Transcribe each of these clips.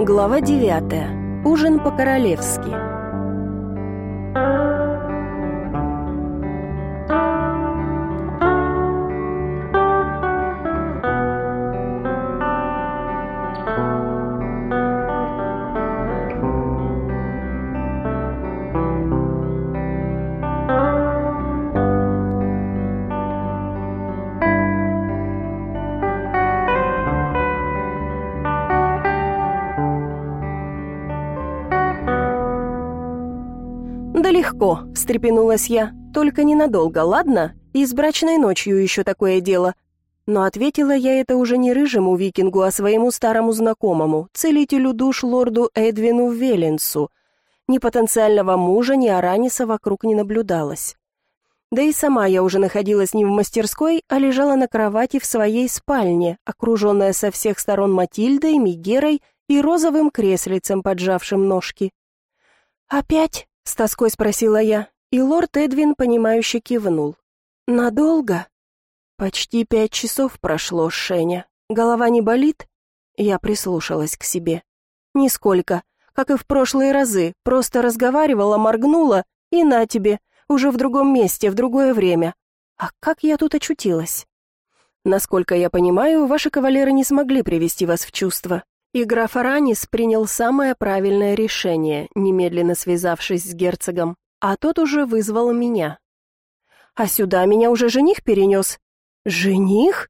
Глава 9. Ужин по-королевски. «Да легко», — встрепенулась я, — «только ненадолго, ладно? И с брачной ночью еще такое дело». Но ответила я это уже не рыжему викингу, а своему старому знакомому, целителю душ лорду Эдвину Веленсу. Ни потенциального мужа, ни Араниса вокруг не наблюдалось. Да и сама я уже находилась не в мастерской, а лежала на кровати в своей спальне, окруженная со всех сторон Матильдой, Мегерой и розовым креслицем, поджавшим ножки. «Опять?» — с тоской спросила я, и лорд Эдвин, понимающе кивнул. «Надолго?» «Почти 5 часов прошло, Шеня. Голова не болит?» Я прислушалась к себе. «Нисколько. Как и в прошлые разы. Просто разговаривала, моргнула, и на тебе. Уже в другом месте, в другое время. А как я тут очутилась?» «Насколько я понимаю, ваши кавалеры не смогли привести вас в чувство. И граф Аранис принял самое правильное решение, немедленно связавшись с герцогом, а тот уже вызвал меня. А сюда меня уже жених перенес. Жених?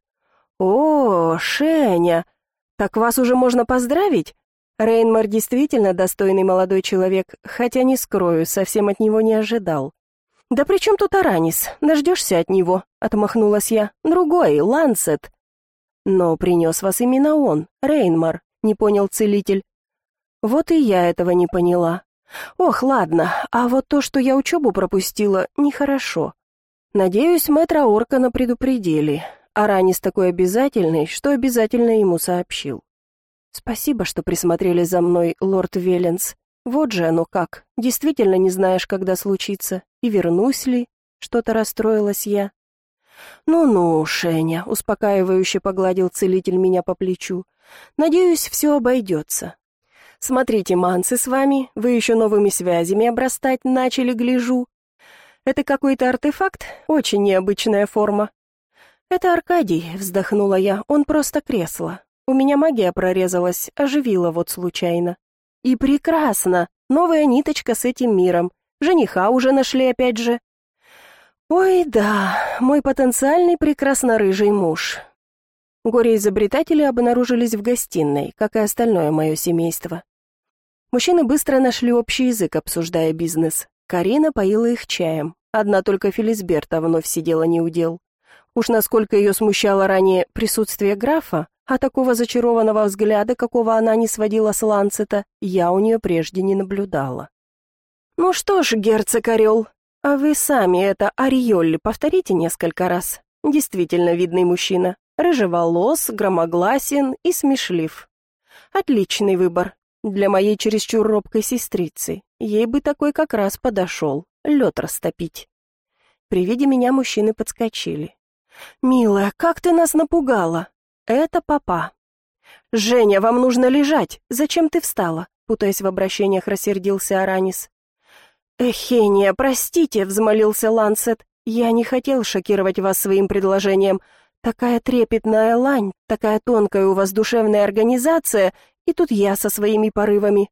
О, Шеня! Так вас уже можно поздравить? Рейнмар действительно достойный молодой человек, хотя, не скрою, совсем от него не ожидал. «Да при чем тут Аранис? Дождешься от него», — отмахнулась я. «Другой, Лансет». «Но принес вас именно он, Рейнмар», — не понял целитель. «Вот и я этого не поняла. Ох, ладно, а вот то, что я учебу пропустила, нехорошо. Надеюсь, мэтра Оркана предупредили. Аранис такой обязательный, что обязательно ему сообщил. Спасибо, что присмотрели за мной, лорд Веленс. Вот же оно как, действительно не знаешь, когда случится, и вернусь ли, что-то расстроилась я». «Ну-ну, Шеня», — успокаивающе погладил целитель меня по плечу. «Надеюсь, все обойдется. Смотрите, манцы с вами, вы еще новыми связями обрастать начали, гляжу. Это какой-то артефакт? Очень необычная форма». «Это Аркадий», — вздохнула я, — «он просто кресло. У меня магия прорезалась, оживила вот случайно». «И прекрасно! Новая ниточка с этим миром. Жениха уже нашли опять же». «Ой, да, мой потенциальный прекрасно-рыжий муж». Горе-изобретатели обнаружились в гостиной, как и остальное мое семейство. Мужчины быстро нашли общий язык, обсуждая бизнес. Карина поила их чаем. Одна только Фелисберта вновь сидела неудел. Уж насколько ее смущало ранее присутствие графа, а такого зачарованного взгляда, какого она не сводила с Лансета, я у нее прежде не наблюдала. «Ну что ж, герцог Орел, а вы сами это Ариолли повторите несколько раз. Действительно видный мужчина. Рыжеволос, громогласен и смешлив. Отличный выбор для моей чересчур робкой сестрицы. Ей бы такой как раз подошел, лед растопить». При виде меня мужчины подскочили. «Милая, как ты нас напугала!» «Это папа». «Женя, вам нужно лежать. Зачем ты встала?» Путаясь в обращениях, рассердился Аранис. «Эхения, простите», — взмолился Лансет. «Я не хотел шокировать вас своим предложением. Такая трепетная лань, такая тонкая у вас душевная организация, и тут я со своими порывами».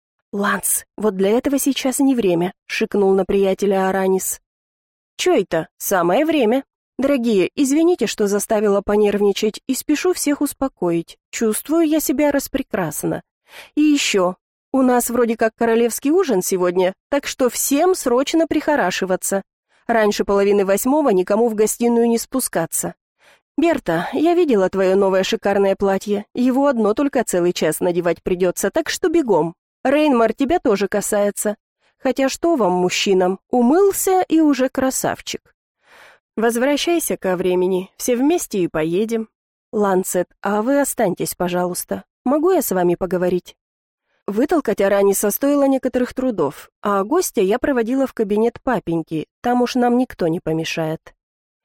«Ланс, вот для этого сейчас не время», — шикнул на приятеля Аранис. «Чё это? Самое время. Дорогие, извините, что заставила понервничать, и спешу всех успокоить. Чувствую я себя распрекрасно. И еще, у нас вроде как королевский ужин сегодня, так что всем срочно прихорашиваться. Раньше 7:30 никому в гостиную не спускаться. Берта, я видела твое новое шикарное платье. Его одно только целый час надевать придется, так что бегом. Рейнмар, тебя тоже касается. Хотя что вам, мужчинам, умылся и уже красавчик. Возвращайся ко времени, все вместе и поедем. Лансет, а вы останьтесь, пожалуйста. Могу я с вами поговорить?» Вытолкать Араниса стоило некоторых трудов, а гостя я проводила в кабинет папеньки, там уж нам никто не помешает.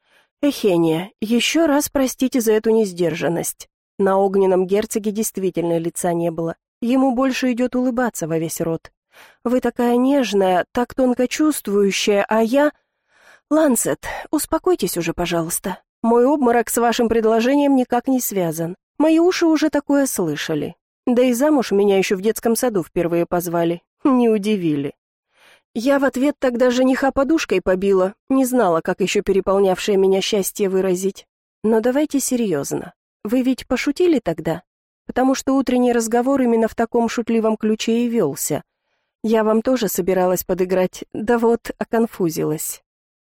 «Эхения, еще раз простите за эту несдержанность». На огненном герцоге действительно лица не было. Ему больше идет улыбаться во весь рот. Вы такая нежная, так тонко чувствующая, а я... Лансет, успокойтесь уже, пожалуйста. Мой обморок с вашим предложением никак не связан. Мои уши уже такое слышали. Да и замуж меня еще в детском саду впервые позвали. Не удивили. Я в ответ тогда жениха подушкой побила, не знала, как еще переполнявшее меня счастье выразить. Но давайте серьезно. Вы ведь пошутили тогда? Потому что утренний разговор именно в таком шутливом ключе и велся. Я вам тоже собиралась подыграть, да вот оконфузилась.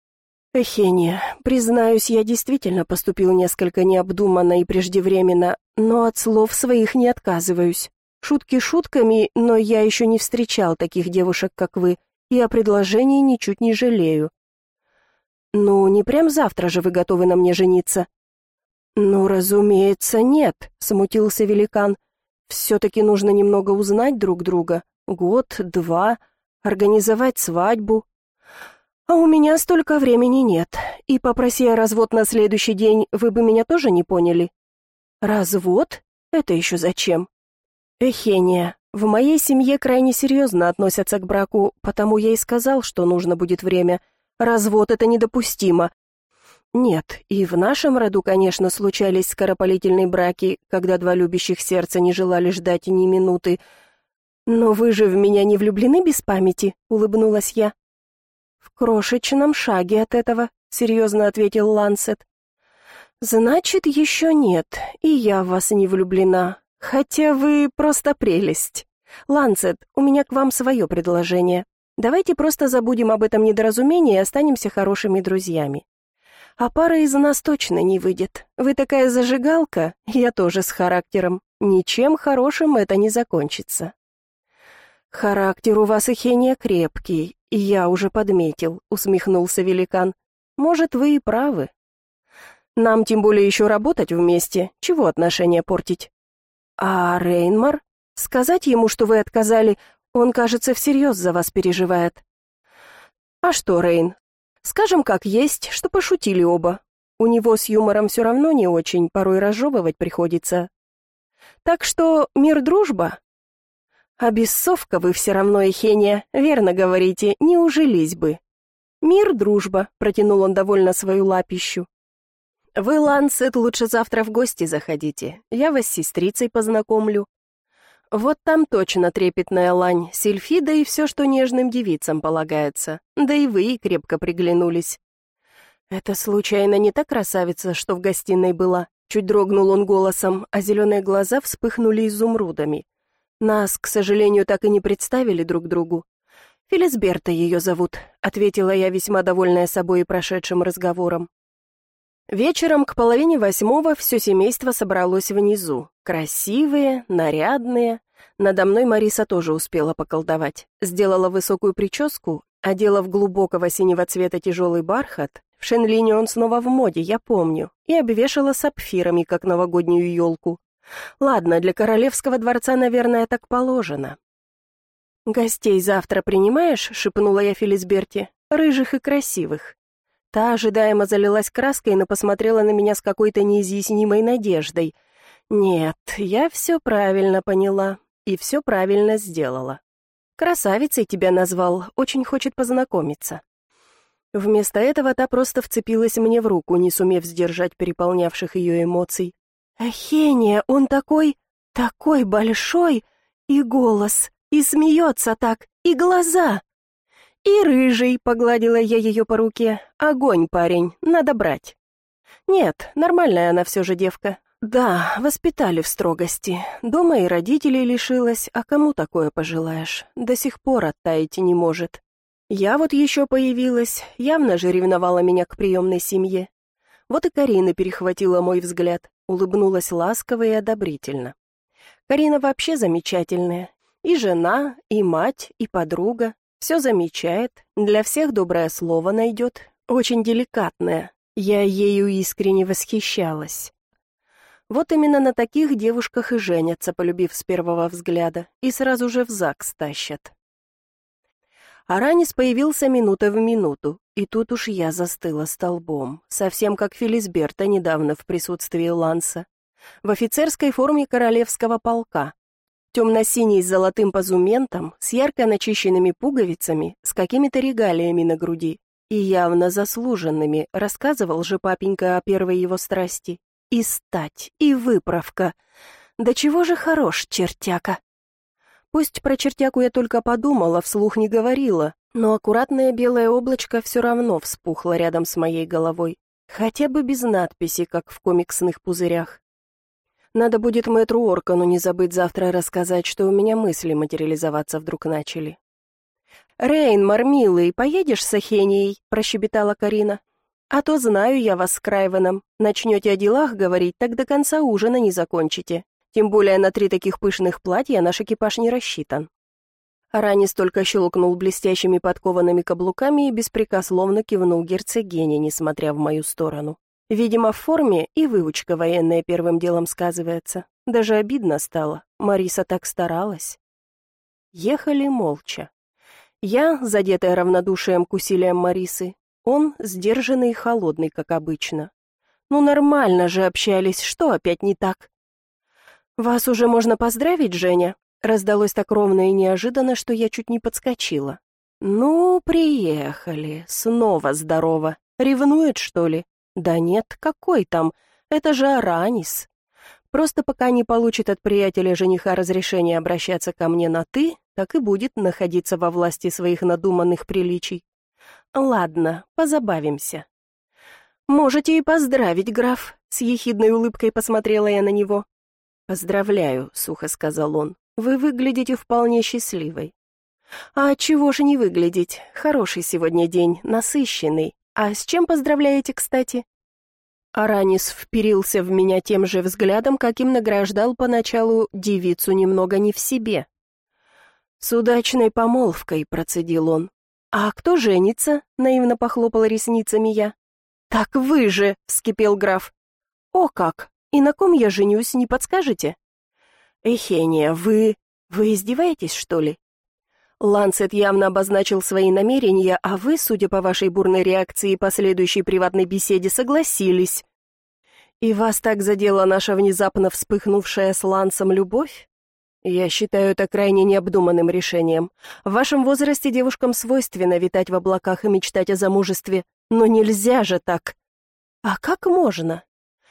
Эхения, признаюсь, я действительно поступил несколько необдуманно и преждевременно, но от слов своих не отказываюсь. Шутки шутками, но я еще не встречал таких девушек, как вы, и о предложении ничуть не жалею. Ну, не прям завтра же вы готовы на мне жениться? Ну, разумеется, нет, смутился великан. Все-таки нужно немного узнать друг друга. Год, два, организовать свадьбу. А у меня столько времени нет, и попроси я развод на следующий день, вы бы меня тоже не поняли. Развод? Это еще зачем? Эхения, в моей семье крайне серьезно относятся к браку, потому я и сказал, что нужно будет время. Развод — это недопустимо. Нет, и в нашем роду, конечно, случались скоропалительные браки, когда два любящих сердца не желали ждать ни минуты. Но вы же в меня не влюблены без памяти, улыбнулась я. В крошечном шаге от этого, серьезно ответил Лансет. Значит, еще нет, и я в вас не влюблена, хотя вы просто прелесть. Лансет, у меня к вам свое предложение. Давайте просто забудем об этом недоразумении и останемся хорошими друзьями. А пара из нас точно не выйдет. Вы такая зажигалка, я тоже с характером. Ничем хорошим это не закончится. Характер у вас, Эхения, крепкий, и я уже подметил, усмехнулся великан. Может, вы и правы. Нам тем более еще работать вместе, чего отношения портить? А Рейнмар? Сказать ему, что вы отказали, он, кажется, всерьез за вас переживает. А что, Рейн? Скажем, как есть, что пошутили оба. У него с юмором все равно не очень, порой разжевывать приходится. Так что мир-дружба? А бессовка вы все равно, Эхения, верно говорите, не ужились бы. Мир-дружба, протянул он довольно свою лапищу. Вы, Лансет, лучше завтра в гости заходите, я вас с сестрицей познакомлю. Вот там точно трепетная лань, сильфида и все, что нежным девицам полагается. Да и вы ей крепко приглянулись. Это случайно не та красавица, что в гостиной была? Чуть дрогнул он голосом, а зеленые глаза вспыхнули изумрудами. Нас, к сожалению, так и не представили друг другу. Фелисберта ее зовут, ответила я, весьма довольная собой и прошедшим разговором. Вечером к 7:30 все семейство собралось внизу. Красивые, нарядные. Надо мной Мариса тоже успела поколдовать. Сделала высокую прическу, одела в глубокого синего цвета тяжелый бархат. В Шенлине он снова в моде, я помню. И обвешала сапфирами, как новогоднюю елку. Ладно, для королевского дворца, наверное, так положено. «Гостей завтра принимаешь?» — шепнула я Фелисберте. «Рыжих и красивых». Та ожидаемо залилась краской, но посмотрела на меня с какой-то неизъяснимой надеждой. Нет, я все правильно поняла и все правильно сделала. Красавицей тебя назвал, очень хочет познакомиться. Вместо этого та просто вцепилась мне в руку, не сумев сдержать переполнявших ее эмоций. «Эхения, он такой большой, и голос, и смеется так, и глаза!» «И рыжий», — погладила я ее по руке. «Огонь, парень, надо брать». «Нет, нормальная она все же девка. Да, воспитали в строгости. Дома и родителей лишилась, а кому такое пожелаешь? До сих пор оттаять не может. Я вот еще появилась, явно же ревновала меня к приемной семье. Вот и Карина перехватила мой взгляд, улыбнулась ласково и одобрительно. Карина вообще замечательная. И жена, и мать, и подруга. Все замечает, для всех доброе слово найдет, очень деликатное. Я ею искренне восхищалась. Вот именно на таких девушках и женятся, полюбив с первого взгляда, и сразу же в ЗАГС тащат. Аранис появился минута в минуту, и тут уж я застыла столбом, совсем как Фелисберта недавно в присутствии Ланса, в офицерской форме королевского полка. темно-синий с золотым позументом, с ярко начищенными пуговицами, с какими-то регалиями на груди. И явно заслуженными, рассказывал же папенька о первой его страсти. И стать, и выправка. Да чего же хорош чертяка. Пусть про чертяку я только подумала, вслух не говорила, но аккуратное белое облачко все равно вспухло рядом с моей головой. Хотя бы без надписи, как в комиксных пузырях. Надо будет мэтру Оркану не забыть завтра рассказать, что у меня мысли материализоваться вдруг начали. «Рейнмар, милый, поедешь с Ахенией?» – прощебетала Карина. «А то знаю я вас с Крайвеном. Начнете о делах говорить, так до конца ужина не закончите. Тем более на 3 таких пышных платья наш экипаж не рассчитан». Аранис только щелкнул блестящими подкованными каблуками и беспрекословно кивнул герцогине, несмотря в мою сторону. Видимо, в форме и выучка военная первым делом сказывается. Даже обидно стало. Мариса так старалась. Ехали молча. Я, задетая равнодушием к усилиям Марисы, он, сдержанный и холодный, как обычно. Ну нормально же общались, что опять не так? «Вас уже можно поздравить, Женя?» Раздалось так ровно и неожиданно, что я чуть не подскочила. «Ну, приехали. Снова здорово. Ревнует, что ли?» «Да нет, какой там? Это же Аранис. Просто пока не получит от приятеля жениха разрешения обращаться ко мне на «ты», так и будет находиться во власти своих надуманных приличий. Ладно, позабавимся». «Можете и поздравить, граф», — с ехидной улыбкой посмотрела я на него. «Поздравляю», — сухо сказал он, — «вы выглядите вполне счастливой». «А чего же не выглядеть? Хороший сегодня день, насыщенный. А с чем поздравляете, кстати?» Аранис вперился в меня тем же взглядом, каким награждал поначалу девицу немного не в себе. «С удачной помолвкой», — процедил он. «А кто женится?» — наивно похлопала ресницами я. «Так вы же!» — вскипел граф. «О как! И на ком я женюсь, не подскажете?» «Эхения, вы издеваетесь, что ли?» Ланцет явно обозначил свои намерения, а вы, судя по вашей бурной реакции и последующей приватной беседе, согласились. И вас так задела наша внезапно вспыхнувшая с Лансом любовь? Я считаю это крайне необдуманным решением. В вашем возрасте девушкам свойственно витать в облаках и мечтать о замужестве, но нельзя же так. А как можно?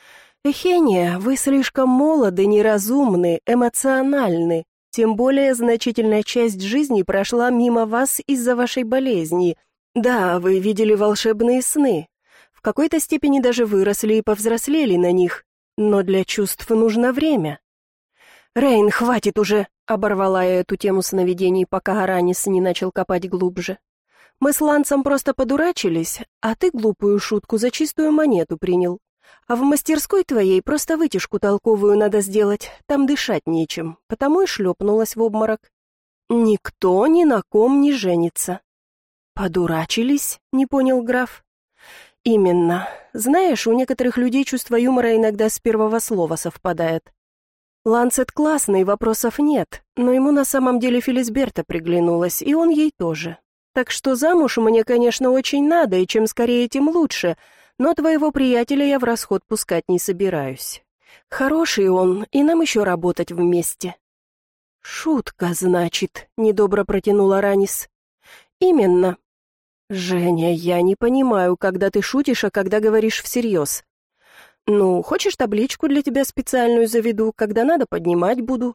Эхения, вы слишком молоды, неразумны, эмоциональны. Тем более значительная часть жизни прошла мимо вас из-за вашей болезни. Да, вы видели волшебные сны. В какой-то степени даже выросли и повзрослели на них. Но для чувств нужно время. «Рейн, хватит уже!» — оборвала я эту тему сновидений, пока Аранис не начал копать глубже. «Мы с Лансом просто подурачились, а ты глупую шутку за чистую монету принял. А в мастерской твоей просто вытяжку толковую надо сделать, там дышать нечем, потому и шлепнулась в обморок. Никто ни на ком не женится». «Подурачились?» — не понял граф. «Именно. Знаешь, у некоторых людей чувство юмора иногда с первого слова совпадает. Ланцет классный, вопросов нет, но ему на самом деле Фелисберта приглянулась, и он ей тоже. Так что замуж мне, конечно, очень надо, и чем скорее, тем лучше, но твоего приятеля я в расход пускать не собираюсь. Хороший он, и нам еще работать вместе». «Шутка, значит», — недобро протянула Аранис. «Именно». «Женя, я не понимаю, когда ты шутишь, а когда говоришь всерьез. Ну, хочешь, табличку для тебя специальную заведу, когда надо, поднимать буду».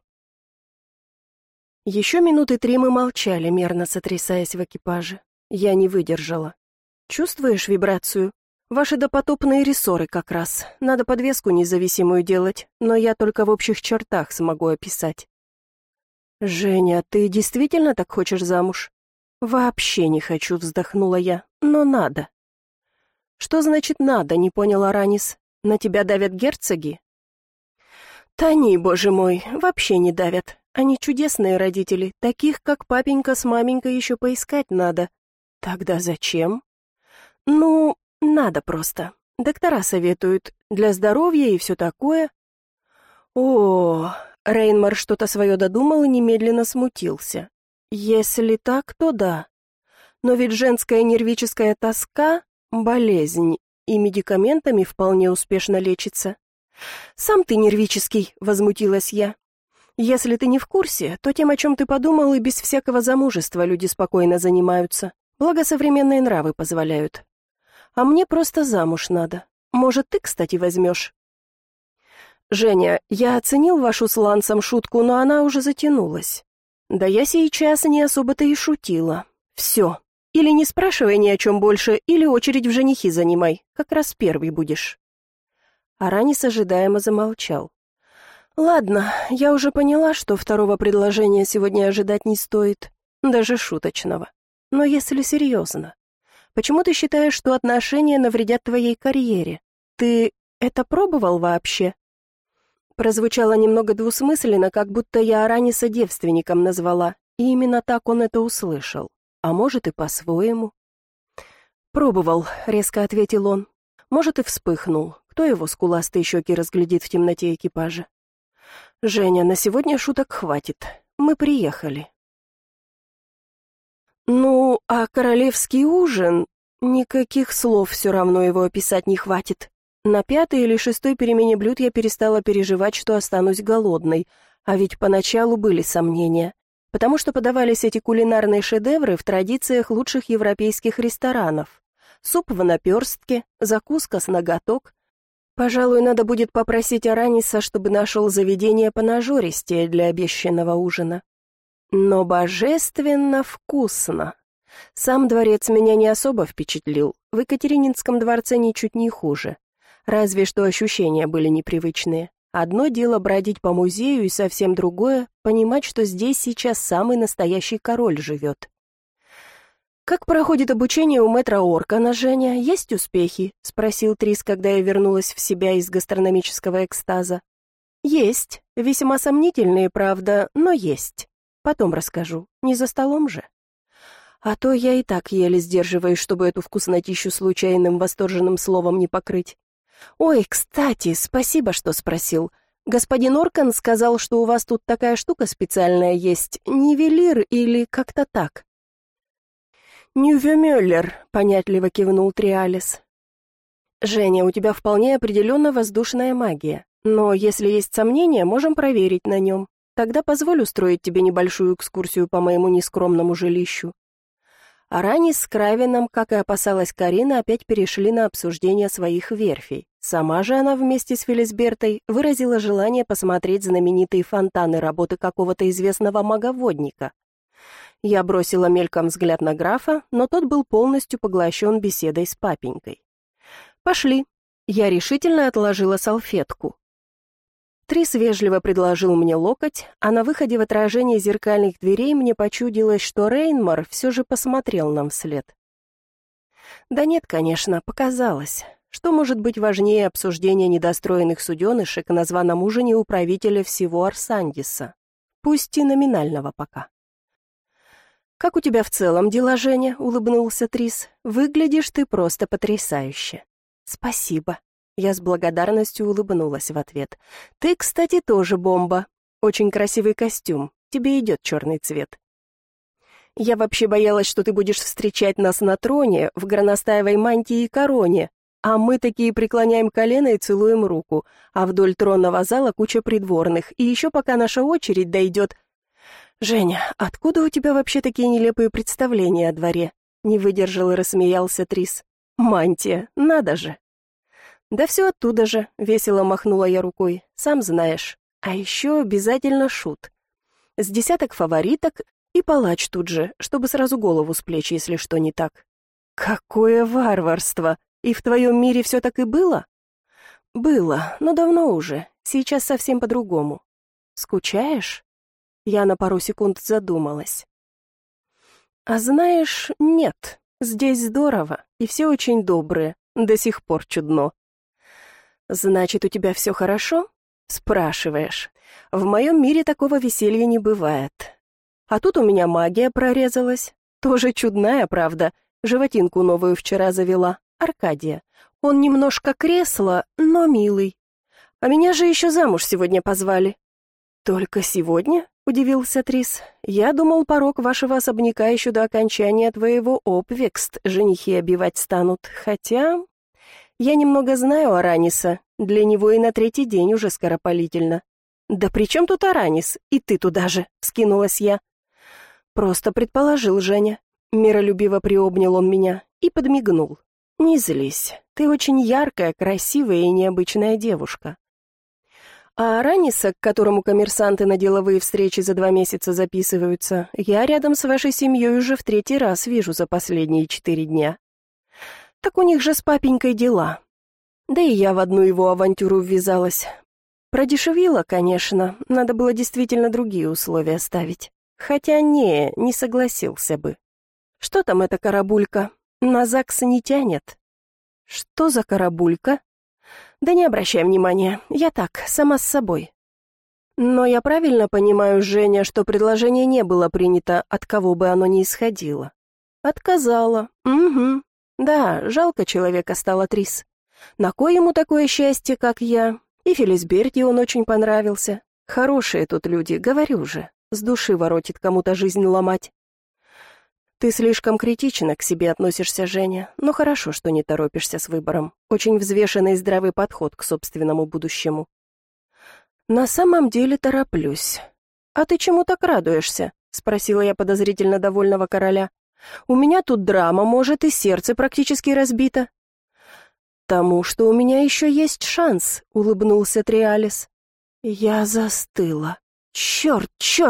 Еще минуты 3 мы молчали, мерно сотрясаясь в экипаже. Я не выдержала. «Чувствуешь вибрацию? Ваши допотопные рессоры как раз. Надо подвеску независимую делать, но я только в общих чертах смогу описать». «Женя, ты действительно так хочешь замуж?» «Вообще не хочу», — вздохнула я, — «но надо». «Что значит «надо», — не понял Аранис. «На тебя давят герцоги?» «Тони, боже мой, вообще не давят. Они чудесные родители, таких, как папенька с маменькой, еще поискать надо». «Тогда зачем?» «Ну, надо просто. Доктора советуют. Для здоровья и все такое». «О, Рейнмар что-то свое додумал и немедленно смутился. Если так, то да. Но ведь женская нервическая тоска — болезнь, и медикаментами вполне успешно лечится». «Сам ты нервический», — возмутилась я. Если ты не в курсе, то тем, о чем ты подумал, и без всякого замужества люди спокойно занимаются. Благо, современные нравы позволяют. А мне просто замуж надо. Может, ты, кстати, возьмешь? Женя, я оценил вашу с Лансом шутку, но она уже затянулась. Да я сейчас не особо-то и шутила. Все. Или не спрашивай ни о чем больше, или очередь в женихи занимай. Как раз первый будешь. Аранис ожидаемо замолчал. Ладно, я уже поняла, что второго предложения сегодня ожидать не стоит. Даже шуточного. Но если серьезно. Почему ты считаешь, что отношения навредят твоей карьере? Ты это пробовал вообще? Прозвучало немного двусмысленно, как будто я Араниса девственником назвала, и именно так он это услышал. А может, и по-своему. «Пробовал», — резко ответил он. «Может, и вспыхнул. Кто его скуластые щеки разглядит в темноте экипажа?» «Женя, на сегодня шуток хватит. Мы приехали». «Ну, а королевский ужин? Никаких слов все равно его описать не хватит. На 5-й или 6-й перемене блюд я перестала переживать, что останусь голодной, а ведь поначалу были сомнения, потому что подавались эти кулинарные шедевры в традициях лучших европейских ресторанов. Суп в наперстке, закуска с наготок. Пожалуй, надо будет попросить Араниса, чтобы нашел заведение понажористее для обещанного ужина. Но божественно вкусно. Сам дворец меня не особо впечатлил, в Екатерининском дворце ничуть не хуже. Разве что ощущения были непривычные. Одно дело бродить по музею, и совсем другое — понимать, что здесь сейчас самый настоящий король живет. «Как проходит обучение у мэтра Оркана, Женя? Есть успехи?» — спросил Трис, когда я вернулась в себя из гастрономического экстаза. «Есть. Весьма сомнительные, правда, но есть. Потом расскажу. Не за столом же. А то я и так еле сдерживаюсь, чтобы эту вкуснотищу случайным восторженным словом не покрыть. Ой, кстати, спасибо, что спросил. Господин Оркан сказал, что у вас тут такая штука специальная есть, нивелир или как-то так». «Нювемюллер», — понятливо кивнул Триалис. «Женя, у тебя вполне определенно воздушная магия, но если есть сомнения, можем проверить на нем. Тогда позволь устроить тебе небольшую экскурсию по моему нескромному жилищу». Аранис с Кравином, как и опасалась Карина, опять перешли на обсуждение своих верфей. Сама же она вместе с Фелисбертой выразила желание посмотреть знаменитые фонтаны работы какого-то известного маговодника. Я бросила мельком взгляд на графа, но тот был полностью поглощен беседой с папенькой. «Пошли». Я решительно отложила салфетку. Трис вежливо предложил мне локоть, а на выходе в отражении зеркальных дверей мне почудилось, что Рейнмар все же посмотрел нам вслед. Да нет, конечно, показалось. Что может быть важнее обсуждения недостроенных суденышек на званом ужине у правителя всего Арсандиса? Пусть и номинального пока. «Как у тебя в целом дела, Женя?» — улыбнулся Трис. «Выглядишь ты просто потрясающе». «Спасибо». Я с благодарностью улыбнулась в ответ. «Ты, кстати, тоже бомба. Очень красивый костюм. Тебе идет черный цвет». «Я вообще боялась, что ты будешь встречать нас на троне, в горностаевой мантии и короне, а мы такие преклоняем колено и целуем руку, а вдоль тронного зала куча придворных, и еще пока наша очередь дойдет...» «Женя, откуда у тебя вообще такие нелепые представления о дворе?» Не выдержал и рассмеялся Трис. «Мантия, надо же!» «Да все оттуда же», — весело махнула я рукой, «сам знаешь. А еще обязательно шут. С десяток фавориток и палач тут же, чтобы сразу голову с плеч, если что не так». «Какое варварство! И в твоем мире все так и было?» «Было, но давно уже. Сейчас совсем по-другому. Скучаешь?» Я на пару секунд задумалась. «А знаешь, нет, здесь здорово, и все очень добрые, до сих пор чудно». «Значит, у тебя все хорошо?» «Спрашиваешь. В моем мире такого веселья не бывает. А тут у меня магия прорезалась. Тоже чудная, правда. Животинку новую вчера завела. Аркадия. Он немножко кресло, но милый. А меня же еще замуж сегодня позвали». «Только сегодня?» — удивился Трис. «Я думал, порог вашего особняка еще до окончания твоего обвекст женихи обивать станут. Хотя... я немного знаю Араниса. Для него и на 3-й день уже скоропалительно. «Да при чем тут Аранис? И ты туда же!» — вскинулась я. «Просто предположил Женя». Миролюбиво приобнял он меня и подмигнул. «Не злись, ты очень яркая, красивая и необычная девушка». А Араниса, к которому коммерсанты на деловые встречи за 2 месяца записываются, я рядом с вашей семьей уже в 3-й раз вижу за последние 4 дня. Так у них же с папенькой дела. Да и я в одну его авантюру ввязалась. Продешевила, конечно, надо было действительно другие условия ставить. Хотя не согласился бы. Что там эта карабулька? На ЗАГС не тянет. Что за карабулька? Да не обращай внимания, я так, сама с собой. Но я правильно понимаю, Женя, что предложение не было принято, от кого бы оно ни исходило? Отказала. Угу. Да, жалко человека стало, Трис. На кой ему такое счастье, как я? И Фелисберде он очень понравился. Хорошие тут люди, говорю же. С души воротит кому-то жизнь ломать. Ты слишком критично к себе относишься, Женя, но хорошо, что не торопишься с выбором. Очень взвешенный и здравый подход к собственному будущему. На самом деле тороплюсь. А ты чему так радуешься? Спросила я подозрительно довольного короля. У меня тут драма, может, и сердце практически разбито. Тому, что у меня еще есть шанс, улыбнулся Триалис. Я застыла. Черт!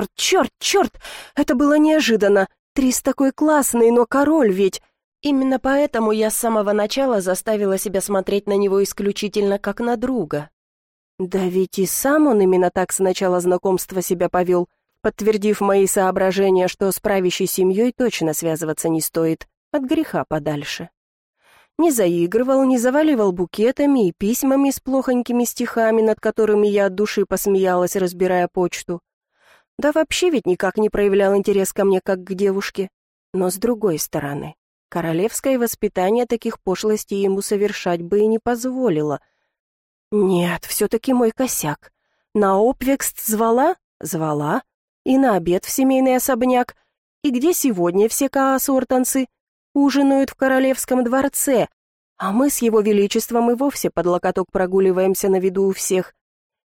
Это было неожиданно. Трис такой классный, но король ведь. Именно поэтому я с самого начала заставила себя смотреть на него исключительно как на друга. Да ведь и сам он именно так с начала знакомства себя повел, подтвердив мои соображения, что с правящей семьей точно связываться не стоит, от греха подальше. Не заигрывал, не заваливал букетами и письмами с плохонькими стихами, над которыми я от души посмеялась, разбирая почту. Да вообще ведь никак не проявлял интерес ко мне, как к девушке. Но с другой стороны, королевское воспитание таких пошлостей ему совершать бы и не позволило. Нет, все-таки мой косяк. На обвекст звала? Звала. И на обед в семейный особняк. И где сегодня все каасортанцы? Ужинают в королевском дворце, а мы с его величеством и вовсе под локоток прогуливаемся на виду у всех.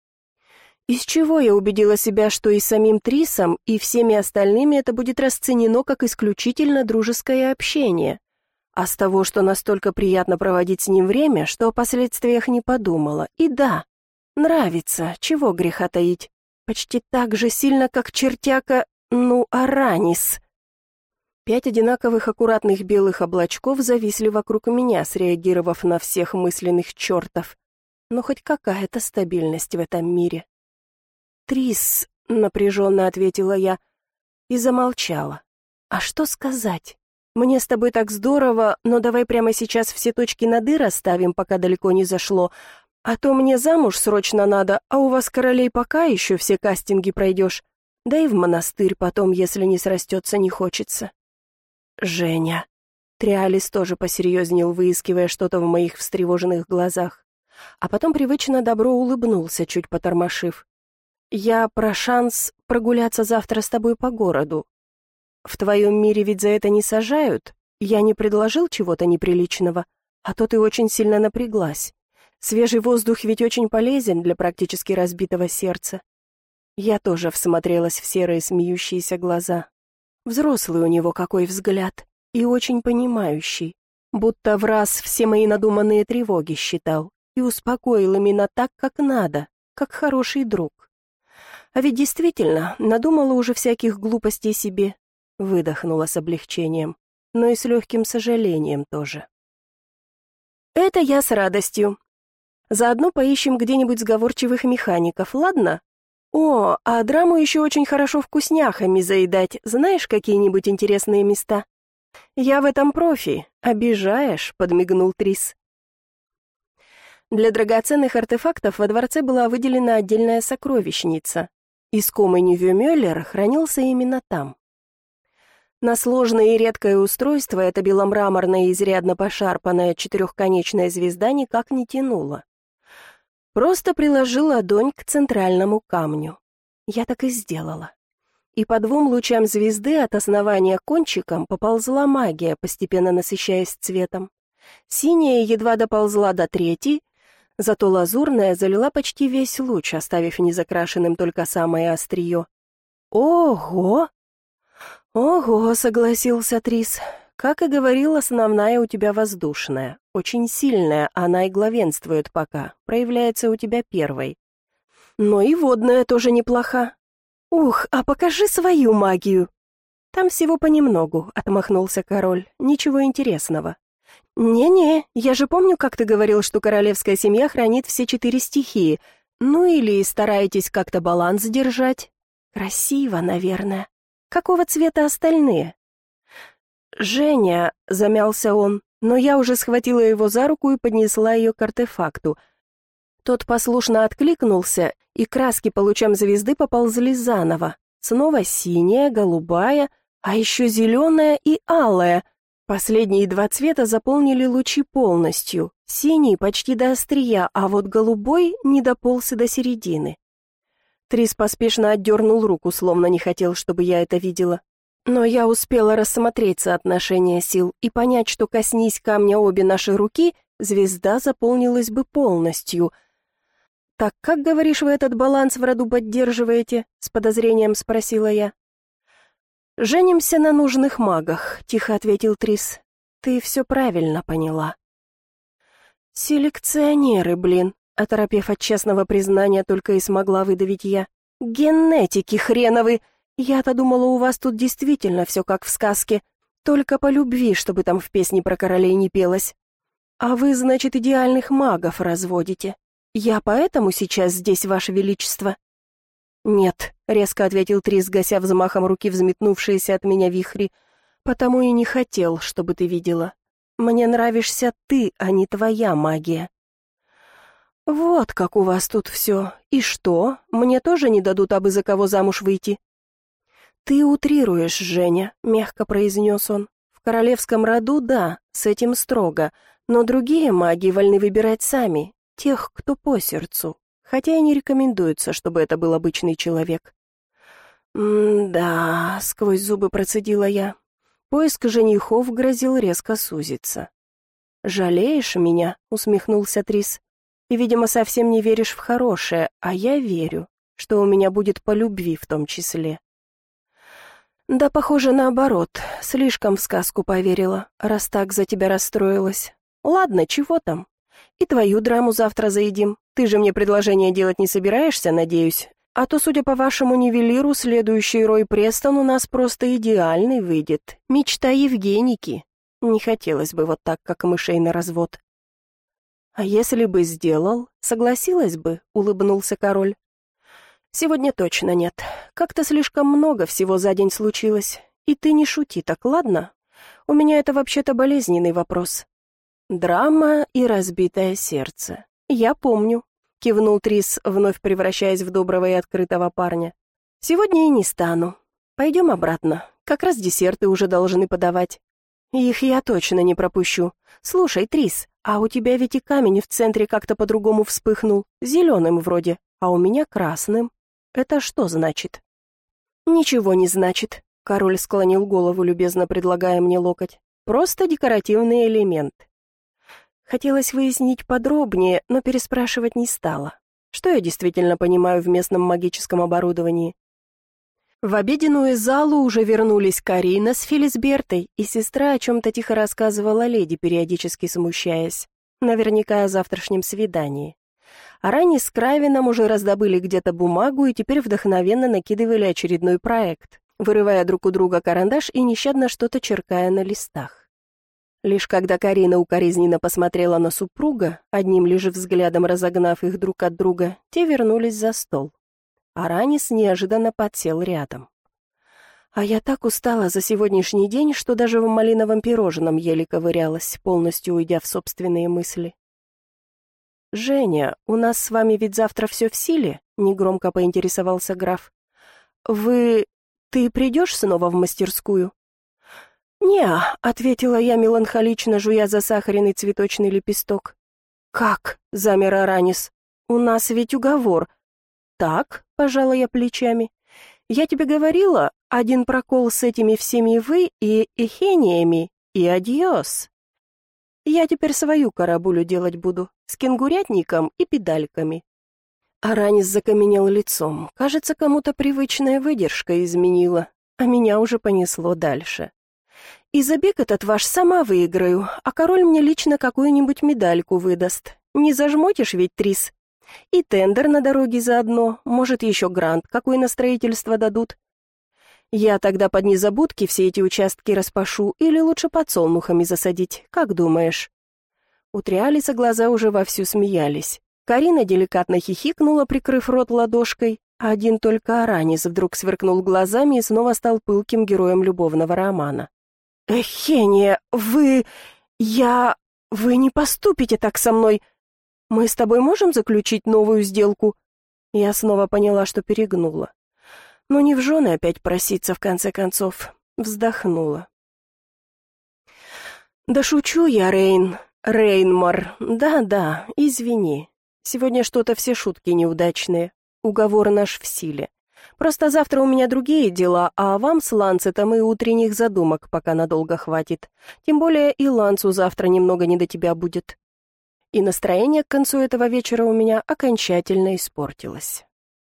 Из чего я убедила себя, что и самим Трисом, и всеми остальными это будет расценено как исключительно дружеское общение? А с того, что настолько приятно проводить с ним время, что о последствиях не подумала. И да, нравится, чего греха таить. Почти так же сильно, как чертяка, Аранис. 5 одинаковых аккуратных белых облачков зависли вокруг меня, среагировав на всех мысленных чертов. Но хоть какая-то стабильность в этом мире. «Трис», — напряженно ответила я и замолчала. «А что сказать? Мне с тобой так здорово, но давай прямо сейчас все точки над «и» расставим, пока далеко не зашло. А то мне замуж срочно надо, а у вас, королей, пока еще все кастинги пройдешь. Да и в монастырь потом, если не срастется, не хочется». «Женя». Триалис тоже посерьезнел, выискивая что-то в моих встревоженных глазах. А потом привычно добро улыбнулся, чуть потормошив. «Я про шанс прогуляться завтра с тобой по городу. В твоем мире ведь за это не сажают? Я не предложил чего-то неприличного, а то ты очень сильно напряглась. Свежий воздух ведь очень полезен для практически разбитого сердца». Я тоже всмотрелась в серые смеющиеся глаза. Взрослый у него какой взгляд, и очень понимающий, будто в раз все мои надуманные тревоги считал и успокоил именно так, как надо, как хороший друг. А ведь действительно, надумала уже всяких глупостей себе. Выдохнула с облегчением, но и с легким сожалением тоже. Это я с радостью. Заодно поищем где-нибудь сговорчивых механиков, ладно? О, а драму еще очень хорошо вкусняхами заедать. Знаешь какие-нибудь интересные места? Я в этом профи. Обижаешь, подмигнул Трис. Для драгоценных артефактов во дворце была выделена отдельная сокровищница. Искомый Ньюве-Мюллер хранился именно там. На сложное и редкое устройство эта беломраморная и изрядно пошарпанная 4-конечная звезда никак не тянула. Просто приложил ладонь к центральному камню. Я так и сделала. И по 2 лучам звезды от основания кончиком поползла магия, постепенно насыщаясь цветом. Синяя едва доползла до 3, Зато лазурная залила почти весь луч, оставив незакрашенным только самое острие. «Ого!» «Ого!» — согласился Трис. «Как и говорил, основная у тебя воздушная. Очень сильная, она и главенствует пока, проявляется у тебя первой. Но и водная тоже неплоха. Ух, а покажи свою магию!» «Там всего понемногу», — отмахнулся король. «Ничего интересного». «Не-не, я же помню, как ты говорил, что королевская семья хранит все 4 стихии. Ну или стараетесь как-то баланс держать. Красиво, наверное. Какого цвета остальные?» «Женя», — замялся он, но я уже схватила его за руку и поднесла ее к артефакту. Тот послушно откликнулся, и краски по лучам звезды поползли заново. Снова синяя, голубая, а еще зеленая и алая. Последние 2 цвета заполнили лучи полностью. Синий почти до острия, а вот голубой не дополз до середины. Трис поспешно отдернул руку, словно не хотел, чтобы я это видела. Но я успела рассмотреть соотношение сил и понять, что коснись камня обе наши руки, звезда заполнилась бы полностью. «Так как, говоришь, вы этот баланс в роду поддерживаете?» — с подозрением спросила я. «Женимся на нужных магах», — тихо ответил Трис. «Ты все правильно поняла». «Селекционеры, блин», — оторопев от честного признания, только и смогла выдавить я. «Генетики хреновы! Я-то думала, у вас тут действительно все как в сказке, только по любви, чтобы там в песне про королей не пелось. А вы, значит, идеальных магов разводите. Я поэтому сейчас здесь, ваше величество?» «Нет», — резко ответил Трис, гася взмахом руки взметнувшиеся от меня вихри, «потому и не хотел, чтобы ты видела. Мне нравишься ты, а не твоя магия». «Вот как у вас тут все. И что, мне тоже не дадут абы за кого замуж выйти?» «Ты утрируешь, Женя», — мягко произнес он. «В королевском роду, да, с этим строго, но другие маги вольны выбирать сами, тех, кто по сердцу. Хотя и не рекомендуется, чтобы это был обычный человек». «Да», — сквозь зубы процедила я. Поиск женихов грозил резко сузиться. «Жалеешь меня?» — усмехнулся Трис. «И, видимо, совсем не веришь в хорошее, а я верю, что у меня будет по любви в том числе». «Да, похоже, наоборот. Слишком в сказку поверила, раз так за тебя расстроилась. Ладно, чего там? И твою драму завтра заедим. Ты же мне предложение делать не собираешься, надеюсь? А то, судя по вашему нивелиру, следующий Рой Престон у нас просто идеальный выйдет. Мечта Евгеники. Не хотелось бы вот так, как мышей на развод». «А если бы сделал, согласилась бы?» — улыбнулся король. «Сегодня точно нет. Как-то слишком много всего за день случилось. И ты не шути так, ладно? У меня это вообще-то болезненный вопрос». «Драма и разбитое сердце. Я помню», — кивнул Трис, вновь превращаясь в доброго и открытого парня. «Сегодня и не стану. Пойдем обратно. Как раз десерты уже должны подавать. Их я точно не пропущу. Слушай, Трис, а у тебя ведь и камень в центре как-то по-другому вспыхнул. Зеленым вроде, а у меня красным. Это что значит?» «Ничего не значит», — король склонил голову, любезно предлагая мне локоть. «Просто декоративный элемент». Хотелось выяснить подробнее, но переспрашивать не стала. Что я действительно понимаю в местном магическом оборудовании? В обеденную залу уже вернулись Карина с Фелисбертой, и сестра о чем-то тихо рассказывала леди, периодически смущаясь. Наверняка о завтрашнем свидании. А Рани с Кравином уже раздобыли где-то бумагу и теперь вдохновенно накидывали очередной проект, вырывая друг у друга карандаш и нещадно что-то черкая на листах. Лишь когда Карина укоризненно посмотрела на супруга, одним лишь взглядом разогнав их друг от друга, те вернулись за стол. Аранис неожиданно подсел рядом. А я так устала за сегодняшний день, что даже в малиновом пирожном еле ковырялась, полностью уйдя в собственные мысли. «Женя, у нас с вами ведь завтра все в силе?» — негромко поинтересовался граф. Ты придешь снова в мастерскую?» «Не-а», — ответила я, меланхолично жуя засахаренный цветочный лепесток. «Как?» — замер Аранис. «У нас ведь уговор». «Так», — пожала я плечами. «Я тебе говорила, один прокол с этими всеми вы и эхениями, и адьос». Я теперь свою карабулю делать буду, с кенгурятником и педальками». Аранис закаменел лицом. Кажется, кому-то привычная выдержка изменила, а меня уже понесло дальше. «И забег этот ваш сама выиграю, а король мне лично какую-нибудь медальку выдаст. Не зажмотишь ведь, Трис? И тендер на дороге заодно, может, еще грант какой на строительство дадут. Я тогда под незабудки все эти участки распашу или лучше подсолнухами засадить, как думаешь?» У Триалиса глаза уже вовсю смеялись. Карина деликатно хихикнула, прикрыв рот ладошкой, а один только Аранис вдруг сверкнул глазами и снова стал пылким героем любовного романа. «Эхения, вы не поступите так со мной. Мы с тобой можем заключить новую сделку?» Я снова поняла, что перегнула. Но не в жены опять проситься, в конце концов. Вздохнула. «Да шучу я, Рейнмар. Да, извини. Сегодня что-то все шутки неудачные. Уговор наш в силе. Просто завтра у меня другие дела, а вам с Ланцетом и утренних задумок пока надолго хватит. Тем более и Лансу завтра немного не до тебя будет». И настроение к концу этого вечера у меня окончательно испортилось.